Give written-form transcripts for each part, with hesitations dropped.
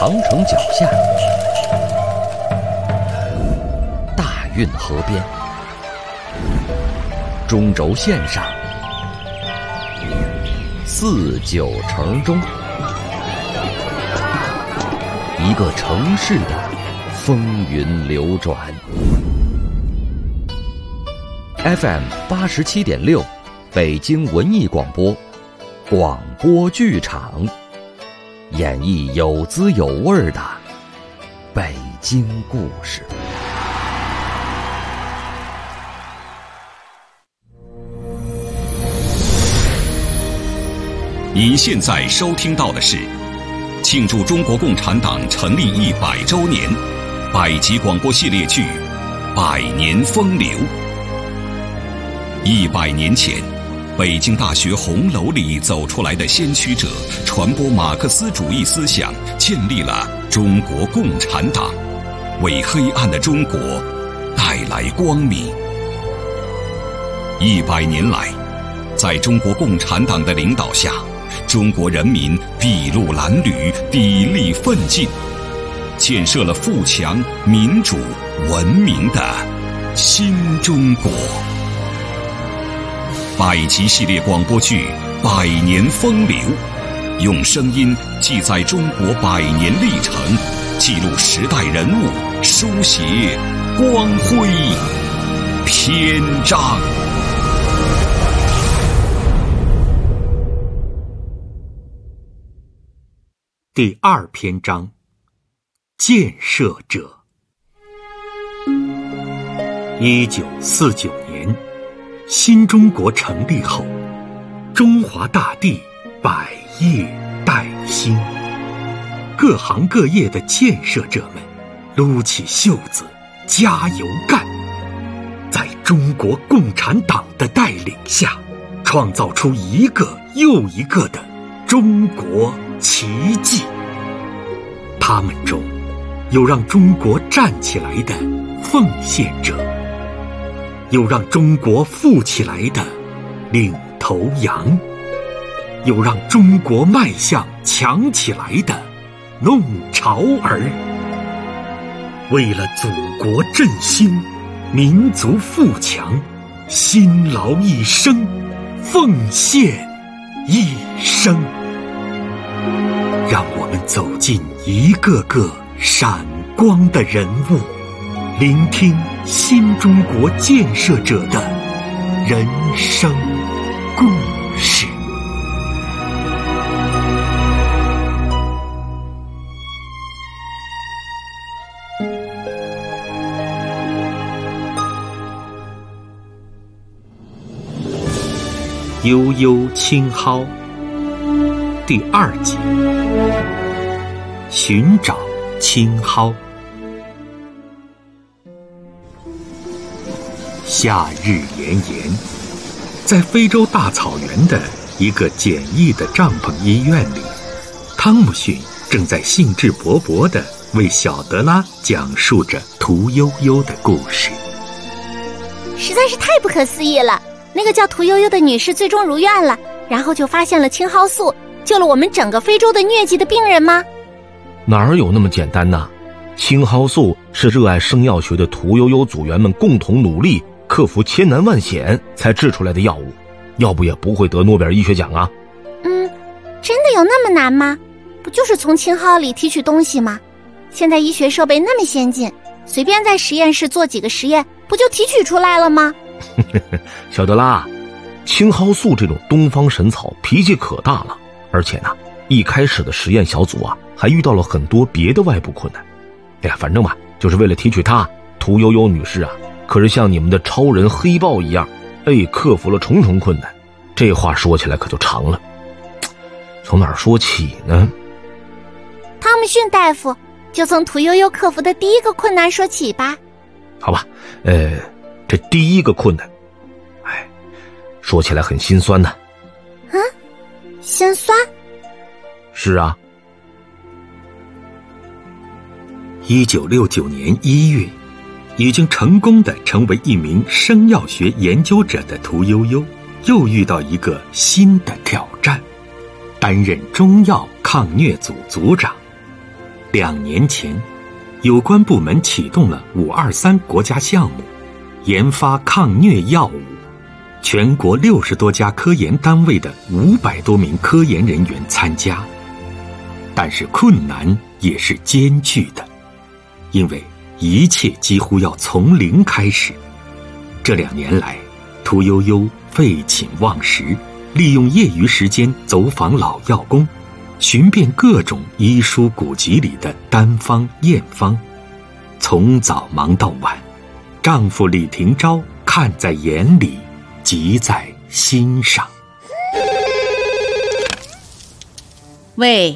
长城脚下，大运河边，中轴线上，四九城中，一个城市的风云流转。FM 87.6，北京文艺广播，广播剧场，演绎有滋有味的北京故事。 您现在收听到的是庆祝中国共产党成立100周年百集广播系列剧《百年风流》。100年前，北京大学红楼里走出来的先驱者，传播马克思主义思想，建立了中国共产党，为黑暗的中国带来光明。100年来，在中国共产党的领导下，中国人民筚路蓝缕，砥砺奋进，建设了富强、民主、文明的新中国。百集系列广播剧《百年风流》，用声音记载中国100年历程，记录时代人物，书写光辉篇章。 第2篇章，建设者。1949年，新中国成立后，中华大地百业待兴，各行各业的建设者们撸起袖子加油干，在中国共产党的带领下，创造出一个又一个的中国奇迹。他们中有让中国站起来的奉献者，有让中国富起来的领头羊，有让中国迈向强起来的弄潮儿。为了祖国振兴，民族富强，辛劳一生，奉献一生。让我们走进一个个闪光的人物，聆听新中国建设者的人生故事。悠悠青蒿第2集，寻找青蒿。夏日炎炎，在非洲大草原的一个简易的帐篷医院里，汤姆逊正在兴致勃勃地为小德拉讲述着屠呦呦的故事。 实在是太不可思议了，那个叫屠呦呦的女士最终如愿了，然后就发现了青蒿素，救了我们整个非洲的疟疾的病人吗？ 哪有那么简单呢？青蒿素是热爱生药学的屠呦呦组员们共同努力，克服千难万险才制出来的药物，要不也不会得诺贝尔医学奖啊。 真的有那么难吗？不就是从青蒿里提取东西吗？现在医学设备那么先进，随便在实验室做几个实验，不就提取出来了吗？ 小德拉，青蒿素这种东方神草脾气可大了，而且呢，一开始的实验小组啊，还遇到了很多别的外部困难。哎呀，反正吧，就是为了提取它，屠呦呦女士啊，可是像你们的超人黑豹一样，克服了重重困难。这话说起来可就长了，从哪儿说起呢？ 汤姆逊大夫，就从屠呦呦克服的第一个困难说起吧。 好吧，这第一个困难，说起来很心酸呢。 心酸？ 是啊。 1969年1月，已经成功地成为一名生药学研究者的屠呦呦，又遇到一个新的挑战，担任中药抗疟组组长。 2年前，有关部门启动了523国家项目，研发抗疟药物。全国60多家科研单位的500多名科研人员参加。但是困难也是艰巨的，因为一切几乎要从零开始。这2年来，屠呦呦废寝忘食，利用业余时间走访老药工，寻遍各种医书古籍里的单方验方，从早忙到晚。丈夫李廷钊看在眼里，急在心上。 喂，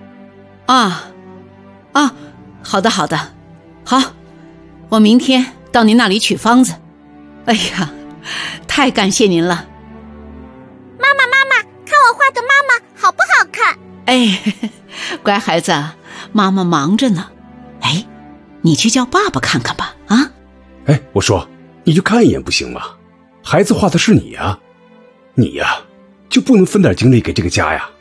好的，好，我明天到您那里取方子。哎呀，太感谢您了。 妈妈，看我画的妈妈好不好看？ 哎，乖孩子，妈妈忙着呢。哎，你去叫爸爸看看吧，啊？ 哎，我说，你就看一眼不行吗？孩子画的是你呀，你呀，就不能分点精力给这个家呀？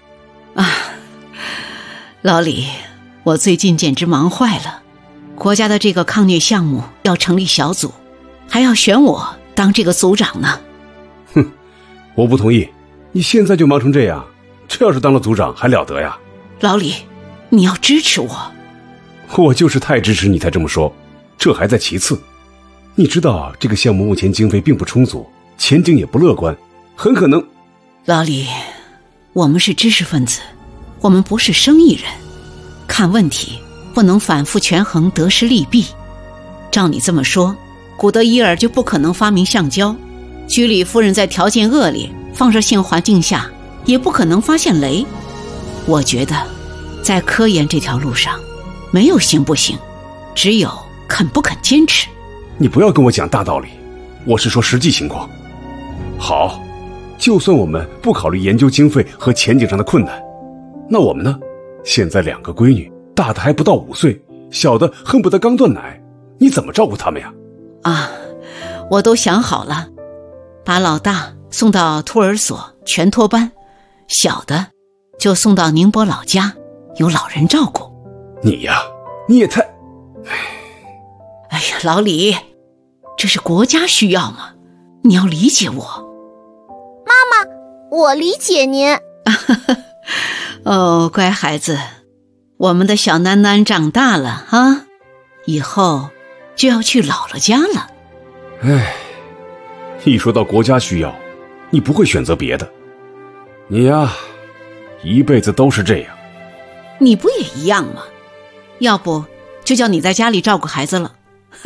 老李，我最近简直忙坏了。国家的这个抗疟项目要成立小组，还要选我当这个组长呢。 哼，我不同意，你现在就忙成这样，这要是当了组长还了得呀？ 老李，你要支持我。 我就是太支持你才这么说，这还在其次。你知道这个项目目前经费并不充足，前景也不乐观，很可能…… 老李，我们是知识分子，我们不是生意人，看问题不能反复权衡得失利弊。照你这么说，古德伊尔就不可能发明橡胶，居里夫人在条件恶劣、放射性环境下也不可能发现镭。我觉得在科研这条路上，没有行不行，只有肯不肯坚持。 你不要跟我讲大道理，我是说实际情况。好，就算我们不考虑研究经费和前景上的困难，那我们呢？现在2个闺女，大的还不到5岁，小的恨不得刚断奶，你怎么照顾他们呀？ 我都想好了，把老大送到托儿所全托班，小的就送到宁波老家，有老人照顾。 你呀，你也太…… 哎呀，老李，这是国家需要嘛，你要理解我。 妈妈，我理解您。 哦，乖孩子，我们的小囡囡长大了啊，以后就要去姥姥家了。 哎，一说到国家需要，你不会选择别的。你呀，一辈子都是这样。 你不也一样吗？要不就叫你在家里照顾孩子了。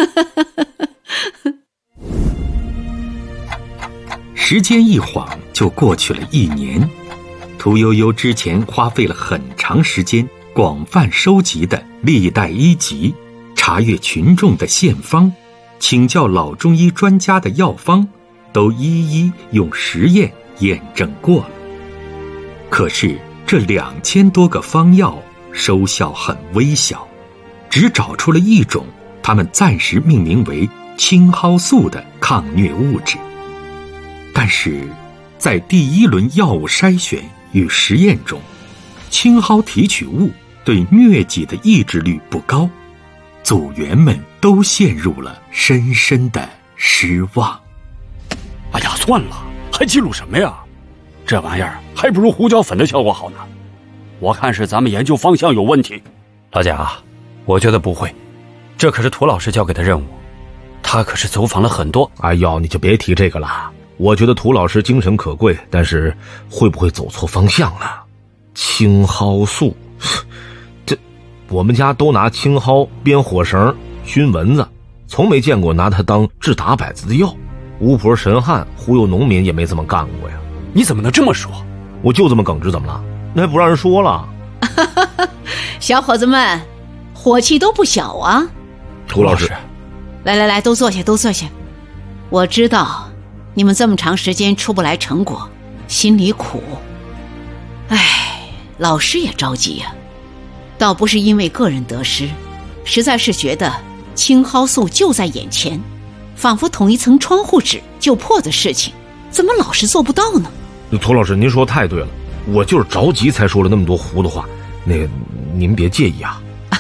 时间一晃就过去了1年，屠呦呦之前花费了很长时间广泛收集的历代医籍，查阅群众的献方，请教老中医专家的药方，都一一用实验验证过了。可是这2000多个方药收效很微小，只找出了一种他们暂时命名为青蒿素的抗疟物质。但是在第1轮药物筛选与实验中，青蒿提取物对疟疾的抑制率不高，组员们都陷入了深深的失望。 哎呀，算了，还记录什么呀？这玩意儿还不如胡椒粉的效果好呢。我看是咱们研究方向有问题。 老贾，我觉得不会，这可是涂老师交给的任务，他可是走访了很多。 哎呦，你就别提这个了。我觉得涂老师精神可贵，但是会不会走错方向了？青蒿素，这我们家都拿青蒿编火绳熏蚊子，从没见过拿它当治打摆子的药。巫婆神汉忽悠农民也没这么干过呀。 你怎么能这么说？ 我就这么耿直，怎么了？那还不让人说了？ 小伙子们，火气都不小啊。 涂老师， 来，都坐下，都坐下。我知道你们这么长时间出不来成果，心里苦。唉，老师也着急呀。倒不是因为个人得失，实在是觉得青蒿素就在眼前，仿佛捅一层窗户纸就破的事情，怎么老是做不到呢？ 涂老师，您说太对了，我就是着急才说了那么多糊涂话，那您别介意啊。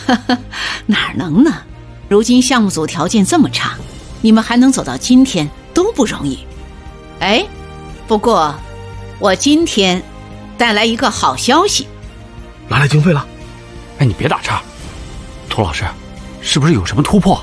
哪能呢？如今项目组条件这么差，你们还能走到今天都不容易。哎，不过我今天带来一个好消息， 拿来经费了。 哎，你别打岔，涂老师，是不是有什么突破？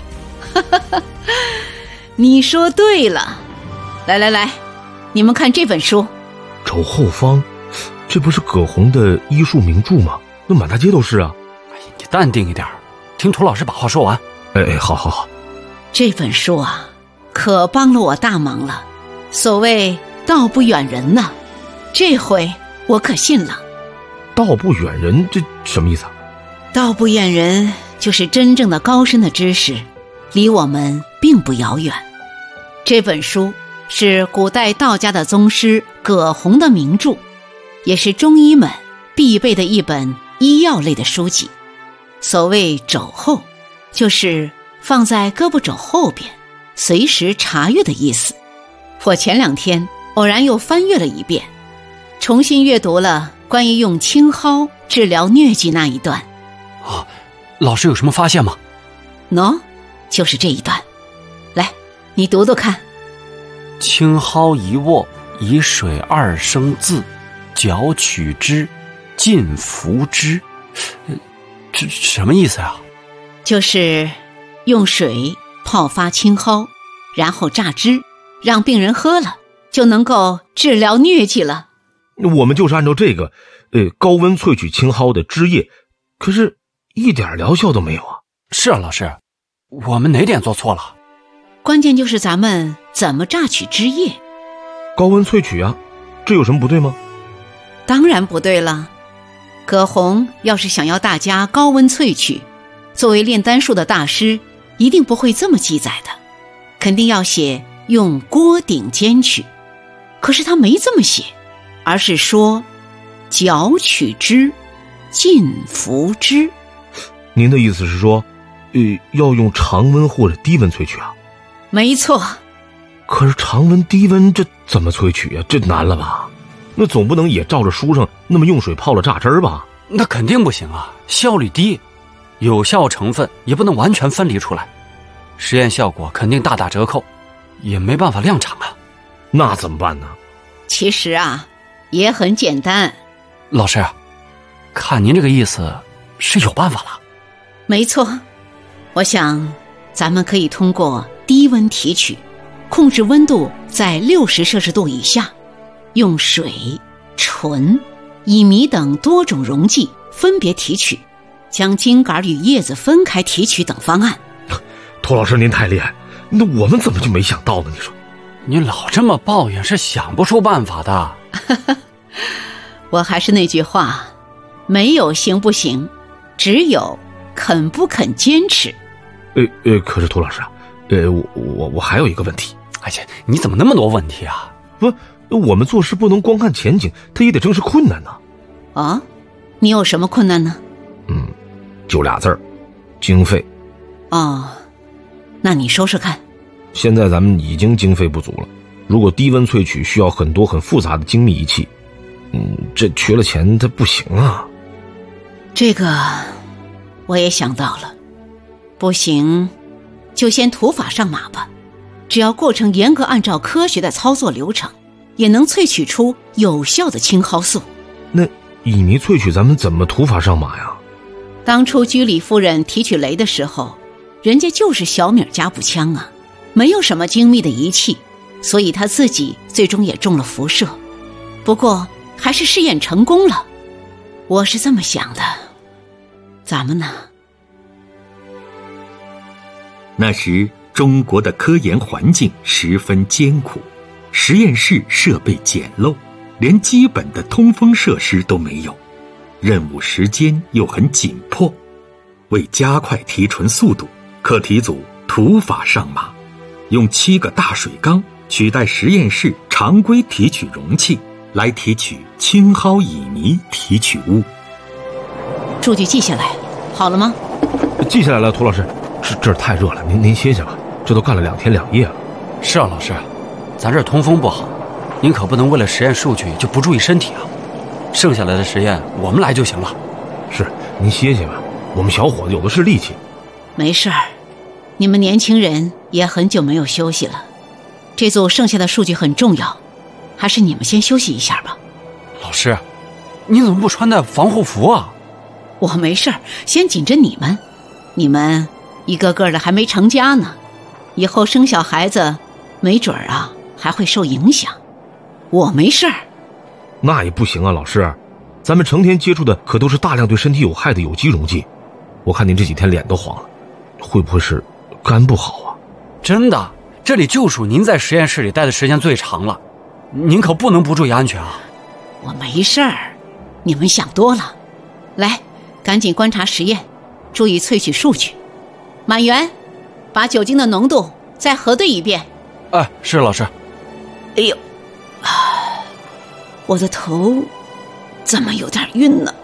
你说对了。来，你们看这本书。 肘后方，这不是葛洪的医术名著吗？那满大街都是啊。 哎，你淡定一点，听涂老师把话说完。 哎，好。 这本书啊，可帮了我大忙了。所谓道不远人呐，这回我可信了。 道不远人，这什么意思啊？ 道不远人就是真正的高深的知识，离我们并不遥远。这本书是古代道家的宗师葛洪的名著，也是中医们必备的一本医药类的书籍。所谓肘后，就是放在胳膊肘后边，随时查阅的意思。我前2天偶然又翻阅了一遍，重新阅读了关于用青蒿治疗疟疾那一段。 啊，老师有什么发现吗？ 就是这一段。来，你读读看。 青蒿一握，以水2升渍，绞取之，尽服之。这什么意思啊？ 就是用水泡发青蒿，然后榨汁，让病人喝了，就能够治疗疟疾了。 我们就是按照这个，高温萃取青蒿的汁液，可是一点疗效都没有啊。 是啊，老师，我们哪点做错了？ 关键就是咱们怎么榨取汁液。 高温萃取啊，这有什么不对吗？ 当然不对了。葛洪要是想要大家高温萃取，作为炼丹术的大师，一定不会这么记载的，肯定要写用锅鼎煎取。可是他没这么写，而是说绞取之，尽服之。 您的意思是说，要用常温或者低温萃取啊？ 没错。 可是常温低温这怎么萃取啊？这难了吧？那总不能也照着书上那么用水泡了榨汁吧？ 那肯定不行啊，效率低，有效成分也不能完全分离出来，实验效果肯定大打折扣，也没办法量产啊。 那怎么办呢？ 其实啊，也很简单。 老师，看您这个意思是有办法了。 没错，我想咱们可以通过低温提取，控制温度在60摄氏度以下，用水、醇、乙醚等多种溶剂分别提取，将茎秆与叶子分开提取等方案。 涂老师您太厉害，那我们怎么就没想到呢？你说你老这么抱怨是想不出办法的。 我还是那句话，没有行不行，只有肯不肯坚持。 可是涂老师啊，我还有一个问题。 哎呀，你怎么那么多问题啊？ 不，我们做事不能光看前景，它也得正视困难呢。 啊，你有什么困难呢？ 就俩字儿，经费。 哦，那你说说看。 现在咱们已经经费不足了，如果低温萃取需要很多很复杂的精密仪器，这缺了钱它不行啊。 这个我也想到了，不行就先土法上马吧，只要过程严格按照科学的操作流程，也能萃取出有效的青蒿素。 那乙醚萃取咱们怎么土法上马呀？ 当初居里夫人提取雷的时候，人家就是小米加步枪啊，没有什么精密的仪器，所以他自己最终也中了辐射。不过还是试验成功了，我是这么想的。咱们呢？ 那时中国的科研环境十分艰苦，实验室设备简陋，连基本的通风设施都没有，任务时间又很紧迫。为加快提纯速度，课题组土法上马，用7个大水缸取代实验室常规提取容器，来提取青蒿乙醚提取物。 数据记下来，好了吗？ 记下来了，涂老师。这儿太热了，您歇歇吧，这都干了2天2夜了。 是啊，老师，咱这儿通风不好，您可不能为了实验数据就不注意身体啊。剩下来的实验我们来就行了。 是，您歇歇吧， 我们小伙子有的是力气。 没事儿，你们年轻人也很久没有休息了，这组剩下的数据很重要，还是你们先休息一下吧。 老师，你怎么不穿戴防护服啊？ 我没事儿，先紧着你们。你们一个个的还没成家呢，以后生小孩子没准儿啊还会受影响。我没事儿。 那也不行啊，老师，咱们成天接触的可都是大量对身体有害的有机溶剂，我看您这几天脸都黄了，会不会是肝不好啊？ 真的，这里就属您在实验室里待的时间最长了，您可不能不注意安全啊。 我没事儿，你们想多了。来，赶紧观察实验，注意萃取数据。满员，把酒精的浓度再核对一遍。 哎，是老师。 哎呦，我的头怎么有点晕呢？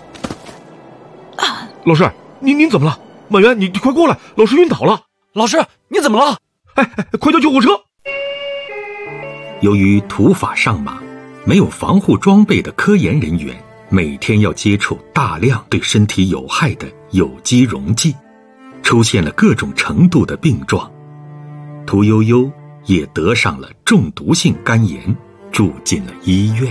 老师，您怎么了？满员，你快过来，老师晕倒了。 老师，你怎么了？ 哎，快叫救护车！ 由于土法上马，没有防护装备的科研人员每天要接触大量对身体有害的有机溶剂，出现了各种程度的病状。屠呦呦也得上了中毒性肝炎，住进了医院。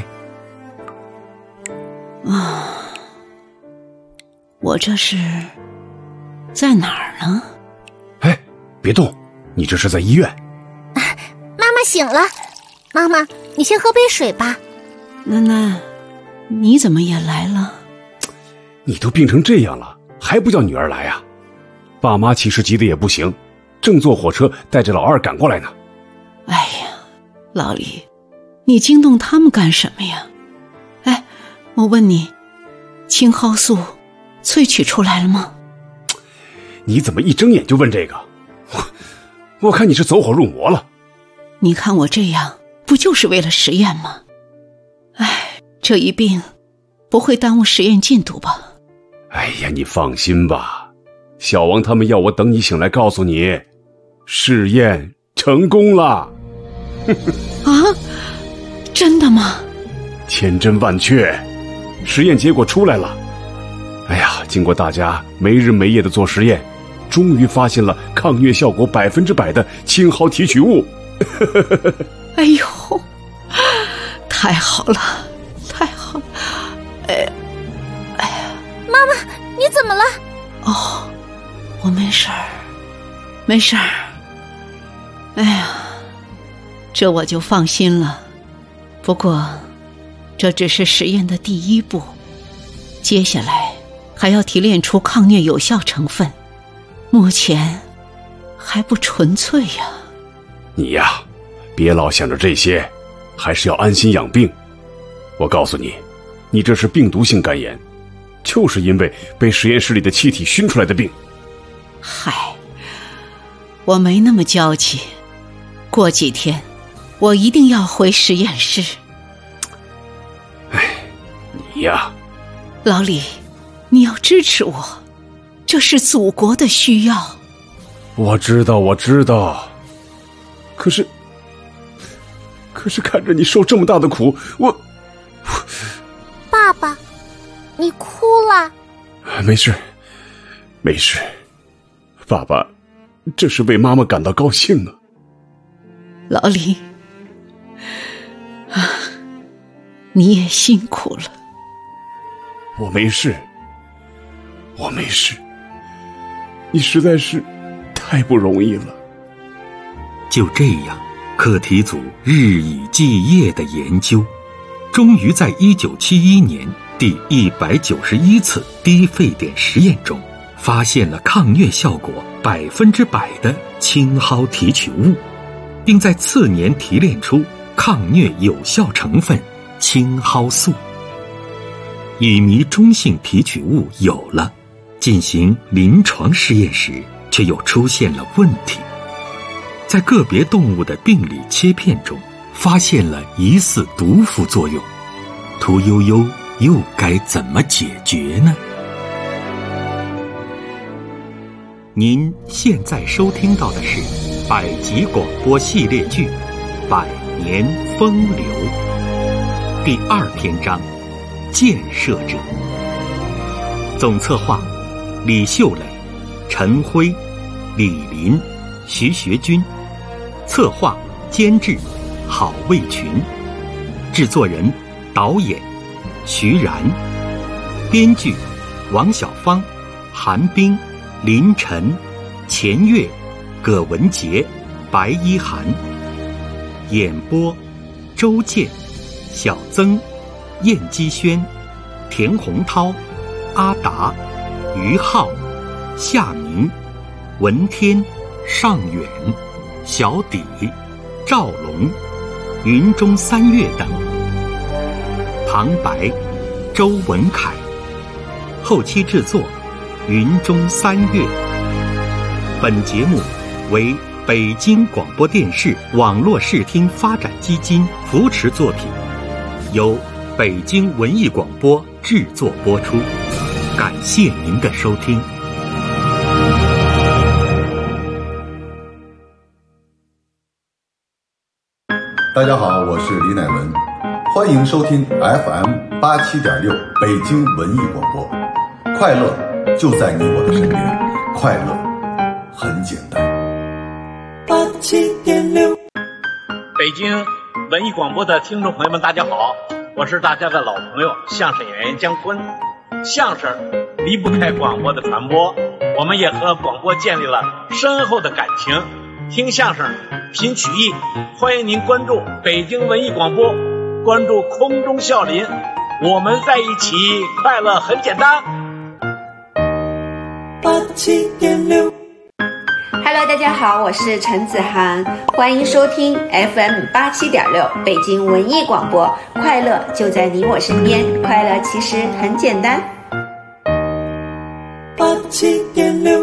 我这是在哪儿呢？ 哎，别动，你这是在医院。 妈妈醒了，妈妈，你先喝杯水吧。 囡囡，你怎么也来了？ 你都病成这样了，还不叫女儿来啊？爸妈其实急得也不行，正坐火车带着老二赶过来呢。 哎呀，老李，你惊动他们干什么呀？哎，我问你，青蒿素萃取出来了吗？ 你怎么一睁眼就问这个？我看你是走火入魔了。 你看我这样，不就是为了实验吗？哎，这一病不会耽误实验进度吧？ 哎呀，你放心吧，小王他们要我等你醒来告诉你，试验成功了。 啊，真的吗？ 千真万确，实验结果出来了。哎呀，经过大家没日没夜的做实验，终于发现了抗疟效果100%的青蒿提取物。 哎呦，太好了，太好了！哎呀， 妈妈，你怎么了？ 哦，我没事儿，没事儿。哎呀，这我就放心了。不过，这只是实验的第一步，接下来还要提炼出抗疟有效成分，目前还不纯粹呀。 你呀，别老想着这些，还是要安心养病。我告诉你，你这是病毒性肝炎，就是因为被实验室里的气体熏出来的病。 嗨，我没那么娇气，过几天我一定要回实验室。 哎，你呀， 老李，你要支持我，这是祖国的需要。 我知道。可是看着你受这么大的苦， 爸爸，你哭了？ 没事，爸爸，这是为妈妈感到高兴呢。 老李，你也辛苦了。 我没事，你实在是太不容易了。 就这样，课题组日以继夜的研究，终于在1971年第191次低沸点实验中，发现了抗疟效果100%的青蒿提取物，并在次年提炼出抗疟有效成分青蒿素。乙醚中性提取物有了，进行临床试验时却又出现了问题。在个别动物的病理切片中发现了疑似毒副作用，屠呦呦又该怎么解决呢？您现在收听到的是百集广播系列剧《百年风流》第2篇章建设者，总策划李秀磊、陈辉、李林、徐学军，策划监制郝卫群，制作人导演徐然，编剧王小芳、韩冰、林晨、钱月、葛文杰、白一涵，演播周健、小曾、燕姬轩、田洪涛、阿达、于浩、夏明、文天、尚远、小底、赵龙、云中三月等。旁白周文凯，后期制作云中三月。本节目为北京广播电视网络视听发展基金扶持作品，由北京文艺广播制作播出。感谢您的收听。 大家好，我是李乃文，欢迎收听 FM87.6 北京文艺广播。快乐就在你我的身边，快乐很简单。 87.6，北京文艺广播的听众朋友们，大家好，我是大家的老朋友相声演员姜昆。相声离不开广播的传播，我们也和广播建立了深厚的感情。听相声，品曲艺，欢迎您关注北京文艺广播，关注空中笑林，我们在一起，快乐很简单。 87.6。Hello， 大家好，我是陈子涵，欢迎收听 FM87.6 北京文艺广播，快乐就在你我身边，快乐其实很简单。 87.6。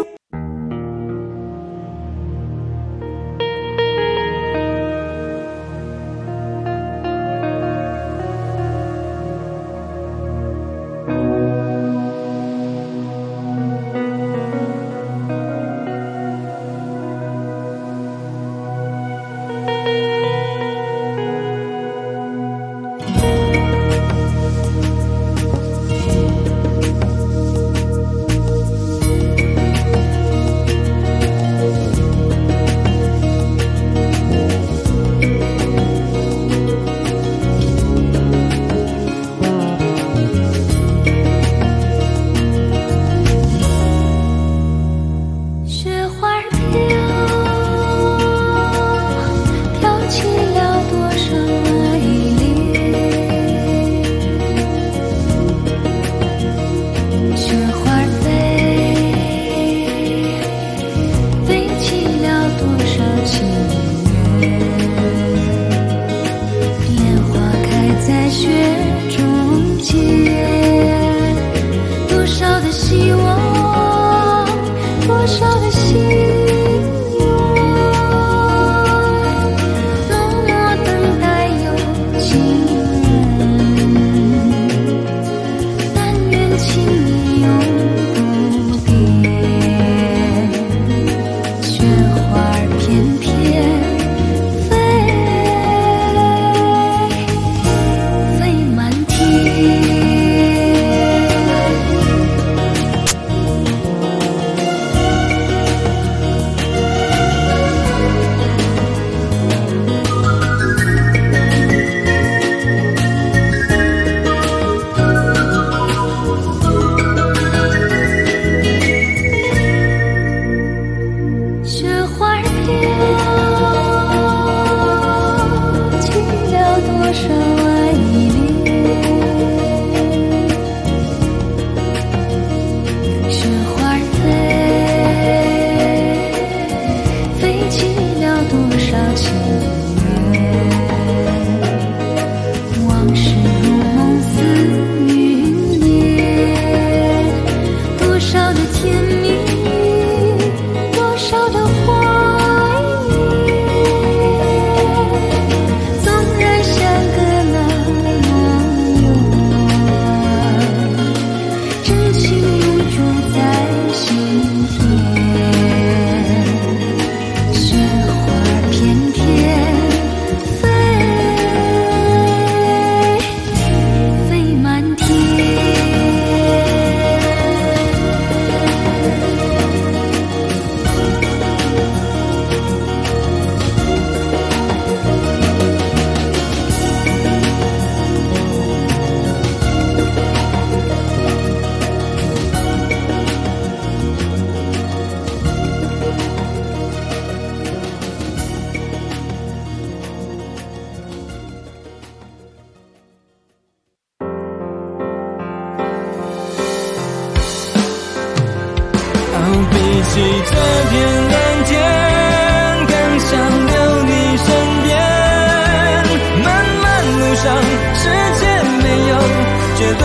比起这片蓝天，更想留你身边。漫漫路上，世界没有绝对。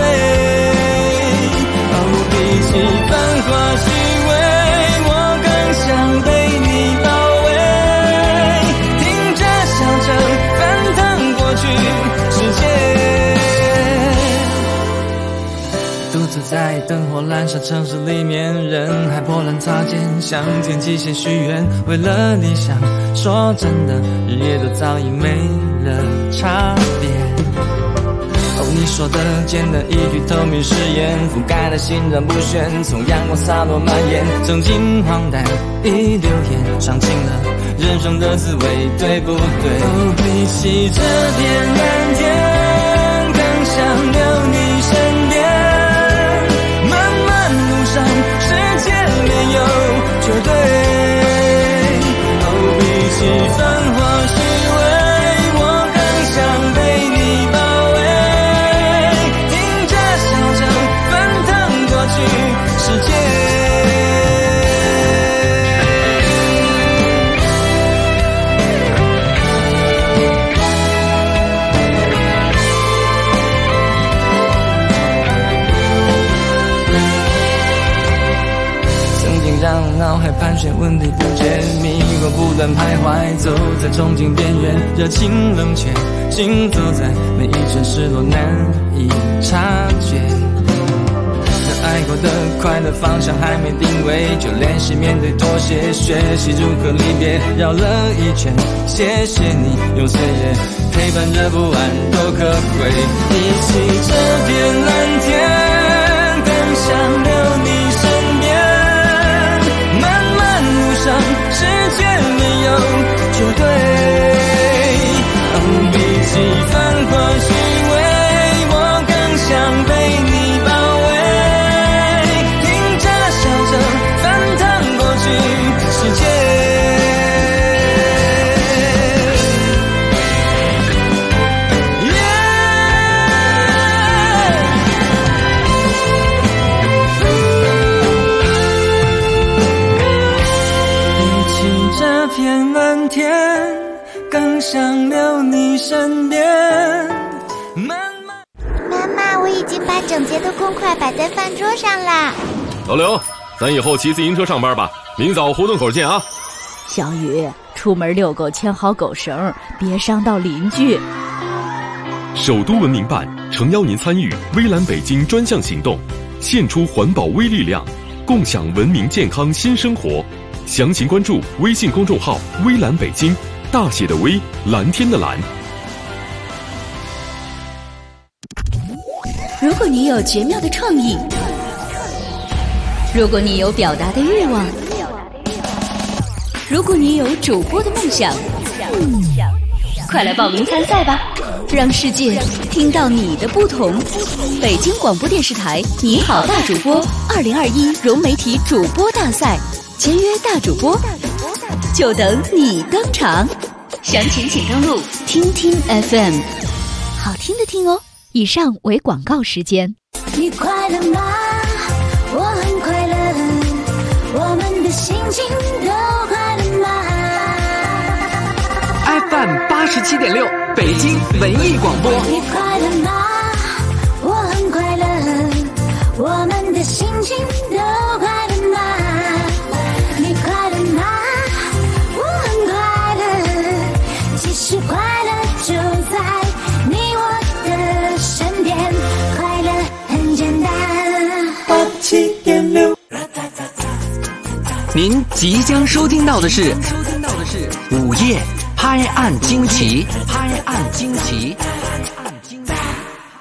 比起繁华虚伪，我更想被你包围。听着笑着翻腾过去世界。独自在灯火阑珊城市里面，人海波澜擦肩，向天际线许愿，为了理想，说真的，日夜都早已没了差别。你说的简单一句透明誓言，覆盖的心然不旋，从阳光洒落蔓延，曾经荒诞已流言，尝尽了人生的滋味，对不对？比起这片蓝天，更想留你身边。漫漫路上，世界没有绝对。比起繁华虚伪，我更想被你包围。世界曾经让脑海盘旋，问题不解，迷惑不断徘徊，走在憧憬边缘，热情冷却，行走在每一阵失落，难以察觉。爱过的快乐方向还没定位，就练习面对妥协，学习如何离别，绕了一圈，谢谢你用岁月陪伴着不安多可贵。比起这片蓝天，更想留你身边。漫漫路上，世界没有绝对。比起繁华虚伪，我更想被你包围。翻腾过去世界。比起这片蓝天，更想留你身边。 妈妈，我已经把整洁的公筷摆在饭桌上啦。 老刘，咱以后骑自行车上班吧，明早胡同口见啊。 小雨，出门遛狗牵好狗绳，别伤到邻居。 首都文明办诚邀您参与微蓝北京专项行动，献出环保微力量，共享文明健康新生活。详情关注微信公众号微蓝北京，大写的微，蓝天的蓝。 如果你有绝妙的创意，如果你有表达的欲望，如果你有主播的梦想，快来报名参赛吧，让世界听到你的不同。北京广播电视台你好大主播2021融媒体主播大赛，签约大主播，就等你登场。详情请登录听听 FM， 好听的听哦。 以上为广告时间。 你快乐吗？我很快乐，我们的心情都快乐吗 ？FM 87.6，北京文艺广播。 你快乐吗？我很快乐，我们的心情都快乐吗？你快乐吗？我很快乐，其实快乐就在你我的身边，快乐很简单。87.6， 您即将收听到的是午夜拍案惊奇，拍案惊奇。